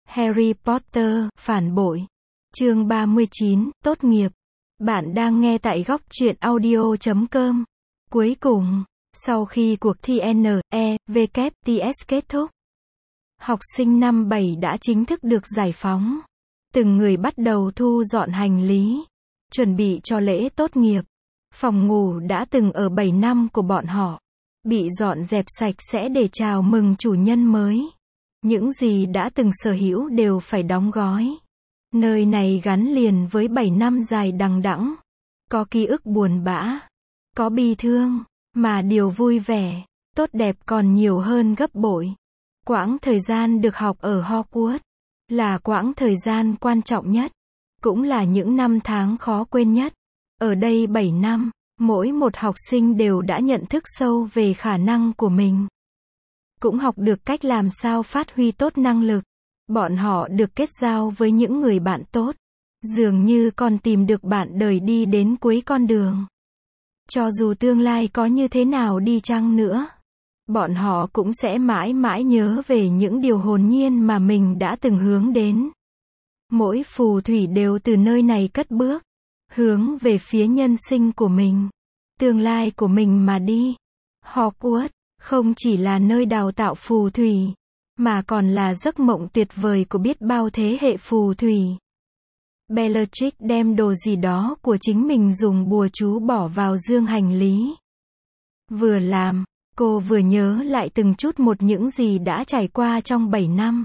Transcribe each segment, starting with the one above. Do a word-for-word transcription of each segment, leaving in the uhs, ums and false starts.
Harry Potter, phản bội. Chương ba mươi chín, tốt nghiệp. Bạn đang nghe tại góc truyện audio chấm com. Cuối cùng, sau khi cuộc thi N E W T S kết thúc, học sinh năm bảy đã chính thức được giải phóng. Từng người bắt đầu thu dọn hành lý, chuẩn bị cho lễ tốt nghiệp. Phòng ngủ đã từng ở bảy năm của bọn họ bị dọn dẹp sạch sẽ để chào mừng chủ nhân mới. Những gì đã từng sở hữu đều phải đóng gói. Nơi này gắn liền với bảy năm dài đằng đẵng. Có ký ức buồn bã, có bi thương, mà điều vui vẻ, tốt đẹp còn nhiều hơn gấp bội. Quãng thời gian được học ở Hogwarts là quãng thời gian quan trọng nhất, cũng là những năm tháng khó quên nhất. Ở đây bảy năm, mỗi một học sinh đều đã nhận thức sâu về khả năng của mình. Cũng học được cách làm sao phát huy tốt năng lực. Bọn họ được kết giao với những người bạn tốt. Dường như còn tìm được bạn đời đi đến cuối con đường. Cho dù tương lai có như thế nào đi chăng nữa, bọn họ cũng sẽ mãi mãi nhớ về những điều hồn nhiên mà mình đã từng hướng đến. Mỗi phù thủy đều từ nơi này cất bước, hướng về phía nhân sinh của mình, tương lai của mình mà đi. Hogwarts không chỉ là nơi đào tạo phù thủy, mà còn là giấc mộng tuyệt vời của biết bao thế hệ phù thủy. Bellatrix đem đồ gì đó của chính mình dùng bùa chú bỏ vào dương hành lý. Vừa làm, cô vừa nhớ lại từng chút một những gì đã trải qua trong bảy năm.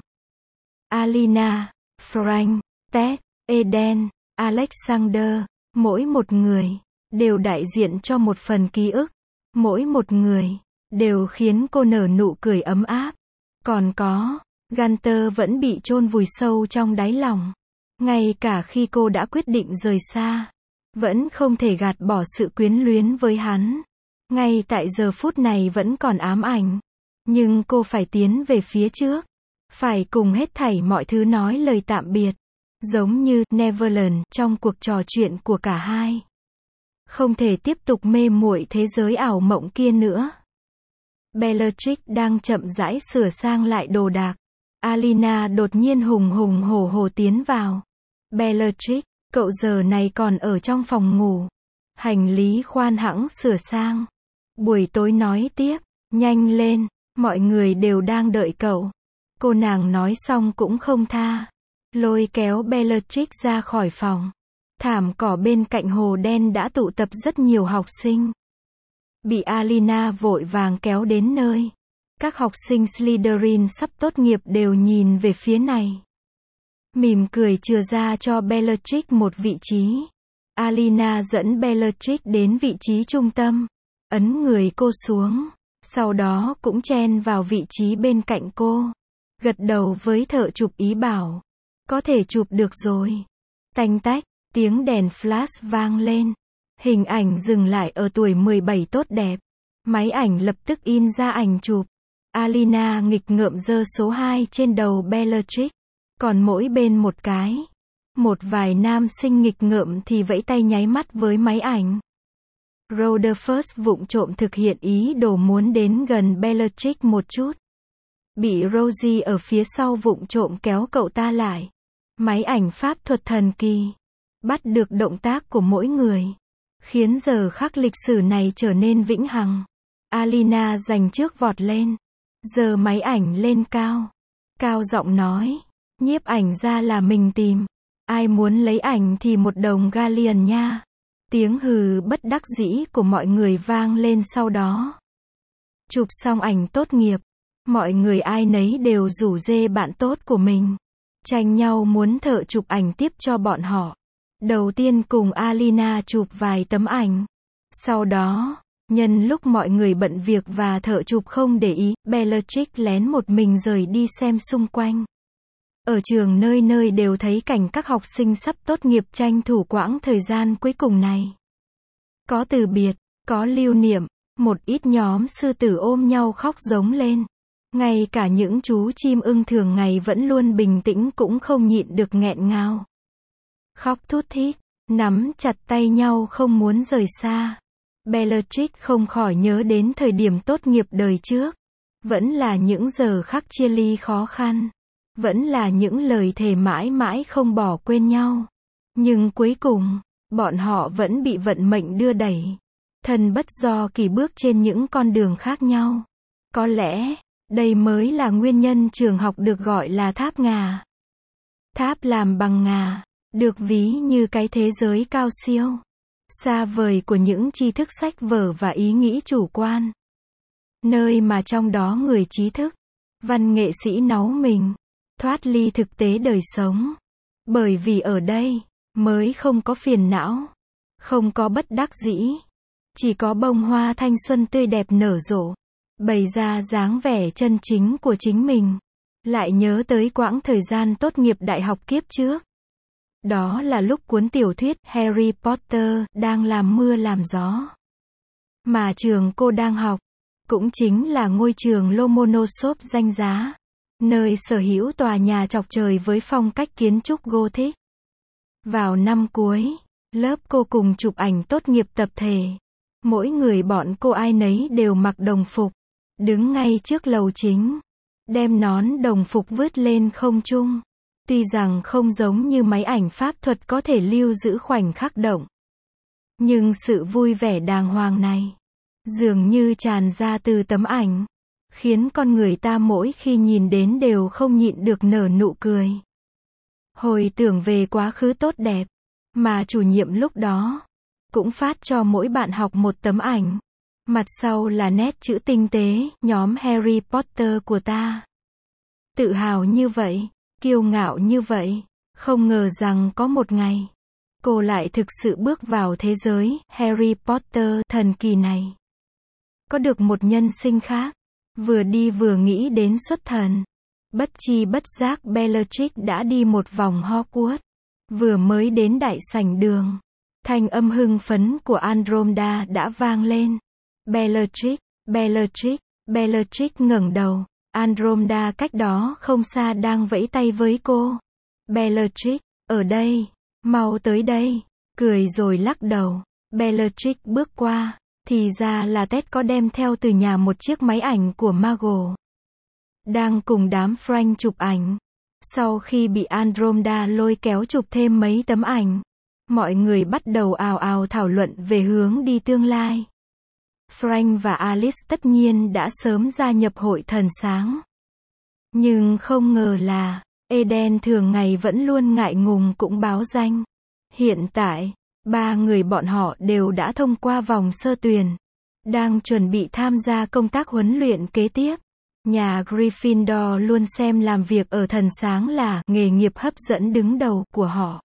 Alina, Frank, Ted, Eden, Alexander, mỗi một người đều đại diện cho một phần ký ức. Mỗi một người đều khiến cô nở nụ cười ấm áp. Còn có, Gunter vẫn bị chôn vùi sâu trong đáy lòng. Ngay cả khi cô đã quyết định rời xa, vẫn không thể gạt bỏ sự quyến luyến với hắn. Ngay tại giờ phút này vẫn còn ám ảnh. Nhưng cô phải tiến về phía trước. Phải cùng hết thảy mọi thứ nói lời tạm biệt. Giống như Neverland trong cuộc trò chuyện của cả hai. Không thể tiếp tục mê muội thế giới ảo mộng kia nữa. Bellatrix đang chậm rãi sửa sang lại đồ đạc. Alina đột nhiên hùng hùng hổ hổ tiến vào. Bellatrix, cậu giờ này còn ở trong phòng ngủ. Hành lý khoan hãng sửa sang. Buổi tối nói tiếp, nhanh lên, mọi người đều đang đợi cậu. Cô nàng nói xong cũng không tha. Lôi kéo Bellatrix ra khỏi phòng. Thảm cỏ bên cạnh hồ đen đã tụ tập rất nhiều học sinh. Bị Alina vội vàng kéo đến nơi. Các học sinh Slytherin sắp tốt nghiệp đều nhìn về phía này. Mỉm cười chừa ra cho Bellatrix một vị trí. Alina dẫn Bellatrix đến vị trí trung tâm. Ấn người cô xuống. Sau đó cũng chen vào vị trí bên cạnh cô. Gật đầu với thợ chụp ý bảo. Có thể chụp được rồi. Tanh tách, tiếng đèn flash vang lên. Hình ảnh dừng lại ở tuổi mười bảy tốt đẹp. Máy ảnh lập tức in ra ảnh chụp. Alina nghịch ngợm giơ số hai trên đầu Bellatrix. Còn mỗi bên một cái. Một vài nam sinh nghịch ngợm thì vẫy tay nháy mắt với máy ảnh. Rutherford vụng trộm thực hiện ý đồ muốn đến gần Bellatrix một chút. Bị Rosie ở phía sau vụng trộm kéo cậu ta lại. Máy ảnh pháp thuật thần kỳ. Bắt được động tác của mỗi người. Khiến giờ khắc lịch sử này trở nên vĩnh hằng. Alina giành trước vọt lên. Giơ máy ảnh lên cao. Cao giọng nói. Nhiếp ảnh ra là mình tìm. Ai muốn lấy ảnh thì một đồng galleon nha. Tiếng hừ bất đắc dĩ của mọi người vang lên sau đó. Chụp xong ảnh tốt nghiệp. Mọi người ai nấy đều rủ rê bạn tốt của mình. Tranh nhau muốn thợ chụp ảnh tiếp cho bọn họ. Đầu tiên cùng Alina chụp vài tấm ảnh. Sau đó, nhân lúc mọi người bận việc và thợ chụp không để ý, Bellatrix lén một mình rời đi xem xung quanh. Ở trường nơi nơi đều thấy cảnh các học sinh sắp tốt nghiệp tranh thủ quãng thời gian cuối cùng này. Có từ biệt, có lưu niệm, một ít nhóm sư tử ôm nhau khóc giống lên. Ngay cả những chú chim ưng thường ngày vẫn luôn bình tĩnh cũng không nhịn được nghẹn ngào. Khóc thút thít, nắm chặt tay nhau không muốn rời xa. Bellatrix không khỏi nhớ đến thời điểm tốt nghiệp đời trước. Vẫn là những giờ khắc chia ly khó khăn. Vẫn là những lời thề mãi mãi không bỏ quên nhau. Nhưng cuối cùng, bọn họ vẫn bị vận mệnh đưa đẩy. Thân bất do kỳ bước trên những con đường khác nhau. Có lẽ, đây mới là nguyên nhân trường học được gọi là tháp ngà. Tháp làm bằng ngà, được ví như cái thế giới cao siêu, xa vời của những tri thức sách vở và ý nghĩ chủ quan. Nơi mà trong đó người trí thức, văn nghệ sĩ náu mình, thoát ly thực tế đời sống. Bởi vì ở đây, mới không có phiền não, không có bất đắc dĩ, chỉ có bông hoa thanh xuân tươi đẹp nở rộ, bày ra dáng vẻ chân chính của chính mình. Lại nhớ tới quãng thời gian tốt nghiệp đại học kiếp trước. Đó là lúc cuốn tiểu thuyết Harry Potter đang làm mưa làm gió. Mà trường cô đang học, cũng chính là ngôi trường Lomonosov danh giá, nơi sở hữu tòa nhà chọc trời với phong cách kiến trúc Gothic. Vào năm cuối, lớp cô cùng chụp ảnh tốt nghiệp tập thể. Mỗi người bọn cô ai nấy đều mặc đồng phục, đứng ngay trước lầu chính, đem nón đồng phục vứt lên không trung. Tuy rằng không giống như máy ảnh pháp thuật có thể lưu giữ khoảnh khắc động, nhưng sự vui vẻ đàng hoàng này, dường như tràn ra từ tấm ảnh, khiến con người ta mỗi khi nhìn đến đều không nhịn được nở nụ cười. Hồi tưởng về quá khứ tốt đẹp, mà chủ nhiệm lúc đó, cũng phát cho mỗi bạn học một tấm ảnh. Mặt sau là nét chữ tinh tế, nhóm Harry Potter của ta. Tự hào như vậy, kiêu ngạo như vậy, không ngờ rằng có một ngày, cô lại thực sự bước vào thế giới Harry Potter thần kỳ này. Có được một nhân sinh khác, vừa đi vừa nghĩ đến xuất thần. Bất chi bất giác Bellatrix đã đi một vòng Hogwarts, vừa mới đến đại sảnh đường. Thanh âm hưng phấn của Andromeda đã vang lên. Bellatrix, Bellatrix, Bellatrix ngẩng đầu. Andromeda cách đó không xa đang vẫy tay với cô. Bellatrix, ở đây, mau tới đây. Cười rồi lắc đầu. Bellatrix bước qua, thì ra là Ted có đem theo từ nhà một chiếc máy ảnh của Mago. Đang cùng đám Frank chụp ảnh. Sau khi bị Andromeda lôi kéo chụp thêm mấy tấm ảnh, mọi người bắt đầu ào ào thảo luận về hướng đi tương lai. Frank và Alice tất nhiên đã sớm gia nhập hội thần sáng. Nhưng không ngờ là, Eden thường ngày vẫn luôn ngại ngùng cũng báo danh. Hiện tại, ba người bọn họ đều đã thông qua vòng sơ tuyển, đang chuẩn bị tham gia công tác huấn luyện kế tiếp. Nhà Gryffindor luôn xem làm việc ở thần sáng là nghề nghiệp hấp dẫn đứng đầu của họ.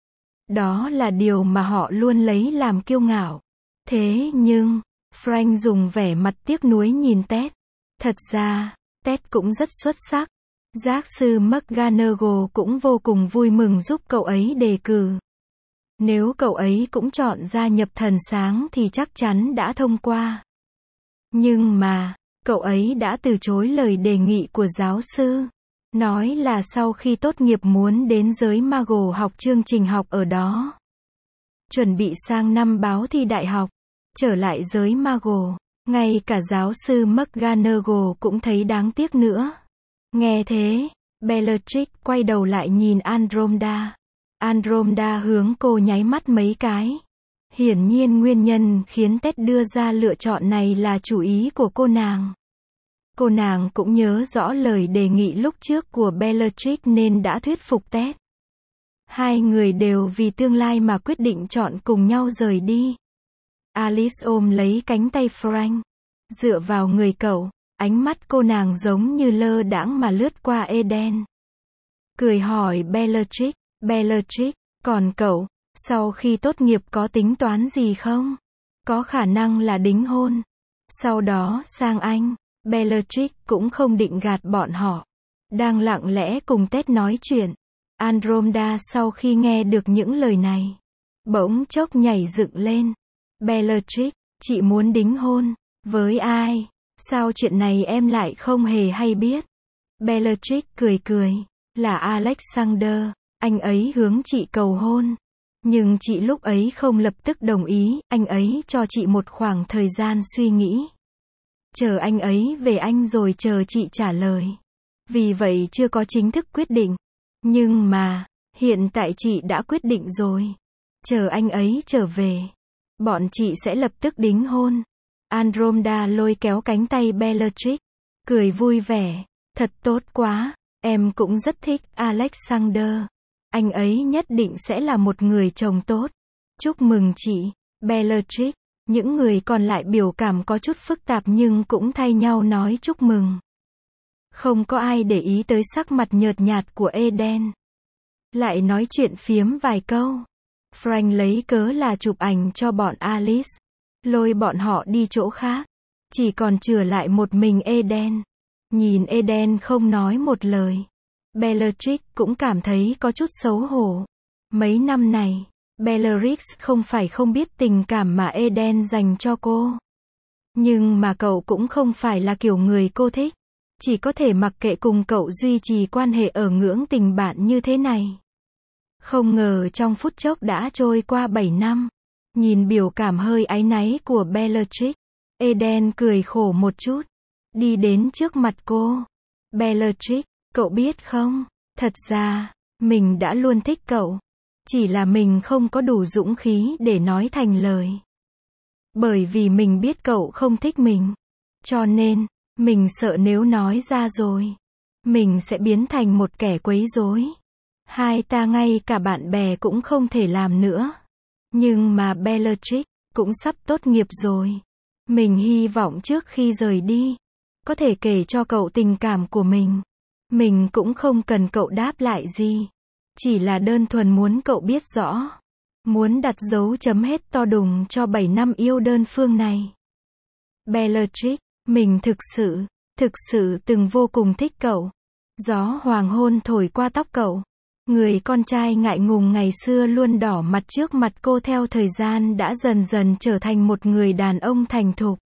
Đó là điều mà họ luôn lấy làm kiêu ngạo. Thế nhưng, Frank dùng vẻ mặt tiếc nuối nhìn Ted. Thật ra, Ted cũng rất xuất sắc. Giáo sư McGonagall cũng vô cùng vui mừng giúp cậu ấy đề cử. Nếu cậu ấy cũng chọn gia nhập thần sáng thì chắc chắn đã thông qua. Nhưng mà, cậu ấy đã từ chối lời đề nghị của giáo sư. Nói là sau khi tốt nghiệp muốn đến giới Mago học chương trình học ở đó. Chuẩn bị sang năm báo thi đại học. Trở lại giới Mago. Ngay cả giáo sư McGonagall cũng thấy đáng tiếc nữa. Nghe thế, Bellatrix quay đầu lại nhìn Andromeda. Andromeda hướng cô nháy mắt mấy cái. Hiển nhiên nguyên nhân khiến Ted đưa ra lựa chọn này là chủ ý của cô nàng. Cô nàng cũng nhớ rõ lời đề nghị lúc trước của Bellatrix nên đã thuyết phục Ted. Hai người đều vì tương lai mà quyết định chọn cùng nhau rời đi. Alice ôm lấy cánh tay Frank, dựa vào người cậu, ánh mắt cô nàng giống như lơ đãng mà lướt qua Eden. Cười hỏi Bellatrix, Bellatrix, còn cậu, sau khi tốt nghiệp có tính toán gì không? Có khả năng là đính hôn. Sau đó sang Anh. Bellatrix cũng không định gạt bọn họ. Đang lặng lẽ cùng Ted nói chuyện. Andromeda sau khi nghe được những lời này, bỗng chốc nhảy dựng lên. Bellatrix, chị muốn đính hôn. Với ai? Sao chuyện này em lại không hề hay biết? Bellatrix cười cười. Là Alexander. Anh ấy hướng chị cầu hôn. Nhưng chị lúc ấy không lập tức đồng ý. Anh ấy cho chị một khoảng thời gian suy nghĩ. Chờ anh ấy về Anh rồi chờ chị trả lời. Vì vậy chưa có chính thức quyết định. Nhưng mà, hiện tại chị đã quyết định rồi. Chờ anh ấy trở về, bọn chị sẽ lập tức đính hôn. Andromeda lôi kéo cánh tay Bellatrix, cười vui vẻ. Thật tốt quá, em cũng rất thích Alexander. Anh ấy nhất định sẽ là một người chồng tốt. Chúc mừng chị, Bellatrix. Những người còn lại biểu cảm có chút phức tạp nhưng cũng thay nhau nói chúc mừng. Không có ai để ý tới sắc mặt nhợt nhạt của Eden. Lại nói chuyện phiếm vài câu. Frank lấy cớ là chụp ảnh cho bọn Alice, lôi bọn họ đi chỗ khác. Chỉ còn chừa lại một mình Eden. Nhìn Eden không nói một lời, Bellatrix cũng cảm thấy có chút xấu hổ. Mấy năm này, Bellatrix không phải không biết tình cảm mà Eden dành cho cô. Nhưng mà cậu cũng không phải là kiểu người cô thích. Chỉ có thể mặc kệ cùng cậu duy trì quan hệ ở ngưỡng tình bạn như thế này. Không ngờ trong phút chốc đã trôi qua bảy năm. Nhìn biểu cảm hơi áy náy của Bellatrix, Eden cười khổ một chút. Đi đến trước mặt cô. Bellatrix, cậu biết không? Thật ra, mình đã luôn thích cậu. Chỉ là mình không có đủ dũng khí để nói thành lời. Bởi vì mình biết cậu không thích mình. Cho nên, mình sợ nếu nói ra rồi, mình sẽ biến thành một kẻ quấy rối. Hai ta ngay cả bạn bè cũng không thể làm nữa. Nhưng mà Bellatrix cũng sắp tốt nghiệp rồi. Mình hy vọng trước khi rời đi, có thể kể cho cậu tình cảm của mình. Mình cũng không cần cậu đáp lại gì. Chỉ là đơn thuần muốn cậu biết rõ. Muốn đặt dấu chấm hết to đùng cho bảy năm yêu đơn phương này. Bellatrix, mình thực sự, thực sự từng vô cùng thích cậu. Gió hoàng hôn thổi qua tóc cậu. Người con trai ngại ngùng ngày xưa luôn đỏ mặt trước mặt cô theo thời gian đã dần dần trở thành một người đàn ông thành thục.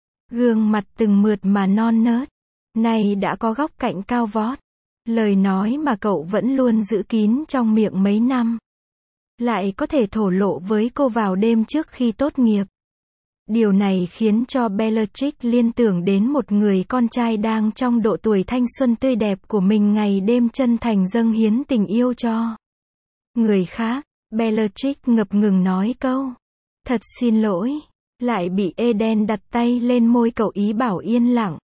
Gương mặt từng mượt mà non nớt, nay đã có góc cạnh cao vót. Lời nói mà cậu vẫn luôn giữ kín trong miệng mấy năm, lại có thể thổ lộ với cô vào đêm trước khi tốt nghiệp. Điều này khiến cho Bellatrix liên tưởng đến một người con trai đang trong độ tuổi thanh xuân tươi đẹp của mình ngày đêm chân thành dâng hiến tình yêu cho người khác. Bellatrix ngập ngừng nói câu, thật xin lỗi, lại bị Eden đặt tay lên môi cậu ý bảo yên lặng.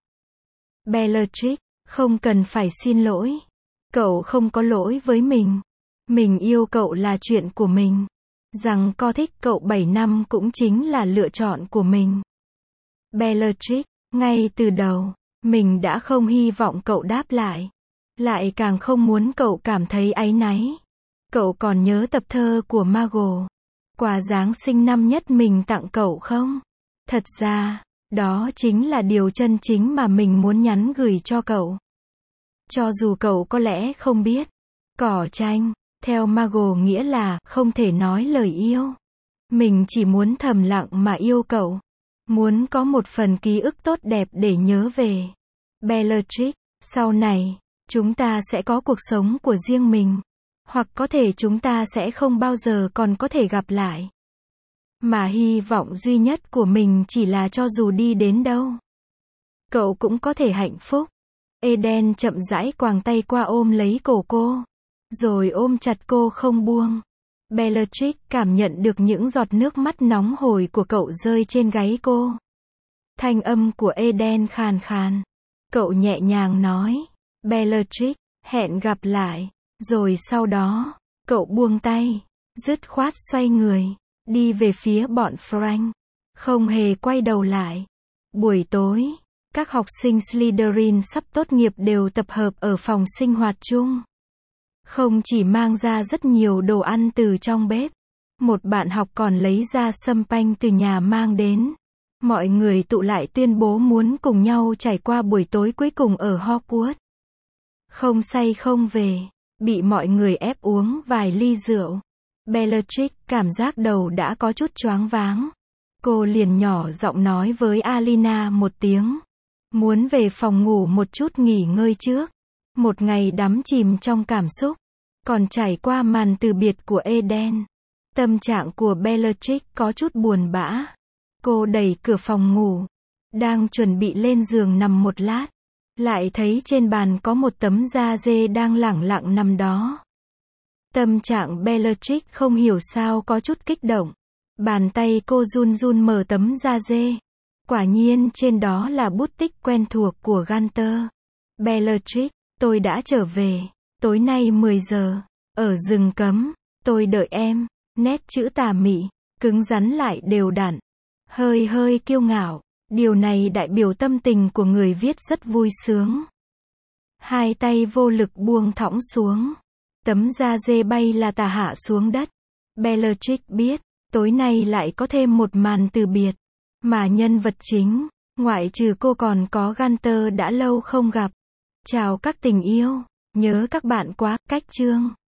Bellatrix, không cần phải xin lỗi. Cậu không có lỗi với mình. Mình yêu cậu là chuyện của mình. Rằng có thích cậu bảy năm cũng chính là lựa chọn của mình. Bellatrix, ngay từ đầu, mình đã không hy vọng cậu đáp lại. Lại càng không muốn cậu cảm thấy áy náy. Cậu còn nhớ tập thơ của Margot, quà Giáng sinh năm nhất mình tặng cậu không? Thật ra, đó chính là điều chân chính mà mình muốn nhắn gửi cho cậu. Cho dù cậu có lẽ không biết, cỏ tranh, theo Margot nghĩa là không thể nói lời yêu. Mình chỉ muốn thầm lặng mà yêu cậu. Muốn có một phần ký ức tốt đẹp để nhớ về. Bellatrix, sau này, chúng ta sẽ có cuộc sống của riêng mình. Hoặc có thể chúng ta sẽ không bao giờ còn có thể gặp lại. Mà hy vọng duy nhất của mình chỉ là cho dù đi đến đâu, cậu cũng có thể hạnh phúc. Eden chậm rãi quàng tay qua ôm lấy cổ cô. Rồi ôm chặt cô không buông. Bellatrix cảm nhận được những giọt nước mắt nóng hổi của cậu rơi trên gáy cô. Thanh âm của Eden khàn khàn. Cậu nhẹ nhàng nói, Bellatrix, hẹn gặp lại. Rồi sau đó, cậu buông tay, dứt khoát xoay người, đi về phía bọn Frank. Không hề quay đầu lại. Buổi tối, các học sinh Slytherin sắp tốt nghiệp đều tập hợp ở phòng sinh hoạt chung. Không chỉ mang ra rất nhiều đồ ăn từ trong bếp, một bạn học còn lấy ra sâm panh từ nhà mang đến. Mọi người tụ lại tuyên bố muốn cùng nhau trải qua buổi tối cuối cùng ở Hogwarts. Không say không về, bị mọi người ép uống vài ly rượu. Bellatrix cảm giác đầu đã có chút choáng váng. Cô liền nhỏ giọng nói với Alina một tiếng. Muốn về phòng ngủ một chút nghỉ ngơi trước. Một ngày đắm chìm trong cảm xúc. Còn trải qua màn từ biệt của Eden. Tâm trạng của Bellatrix có chút buồn bã. Cô đẩy cửa phòng ngủ. Đang chuẩn bị lên giường nằm một lát. lại thấy trên bàn có một tấm da dê đang lẳng lặng nằm đó. Tâm trạng Bellatrix không hiểu sao có chút kích động. Bàn tay cô run run mở tấm da dê. Quả nhiên trên đó là bút tích quen thuộc của Gunther. Bellatrix, tôi đã trở về. Tối nay mười giờ. Ở rừng cấm. Tôi đợi em. Nét chữ tà mị, cứng rắn lại đều đặn. Hơi hơi kiêu ngạo. Điều này đại biểu tâm tình của người viết rất vui sướng. Hai tay vô lực buông thõng xuống. Tấm da dê bay là tà hạ xuống đất. Bellatrix biết, tối nay lại có thêm một màn từ biệt. Mà nhân vật chính, ngoại trừ cô còn có Gunther đã lâu không gặp. Chào các tình yêu, nhớ các bạn quá, cách chương.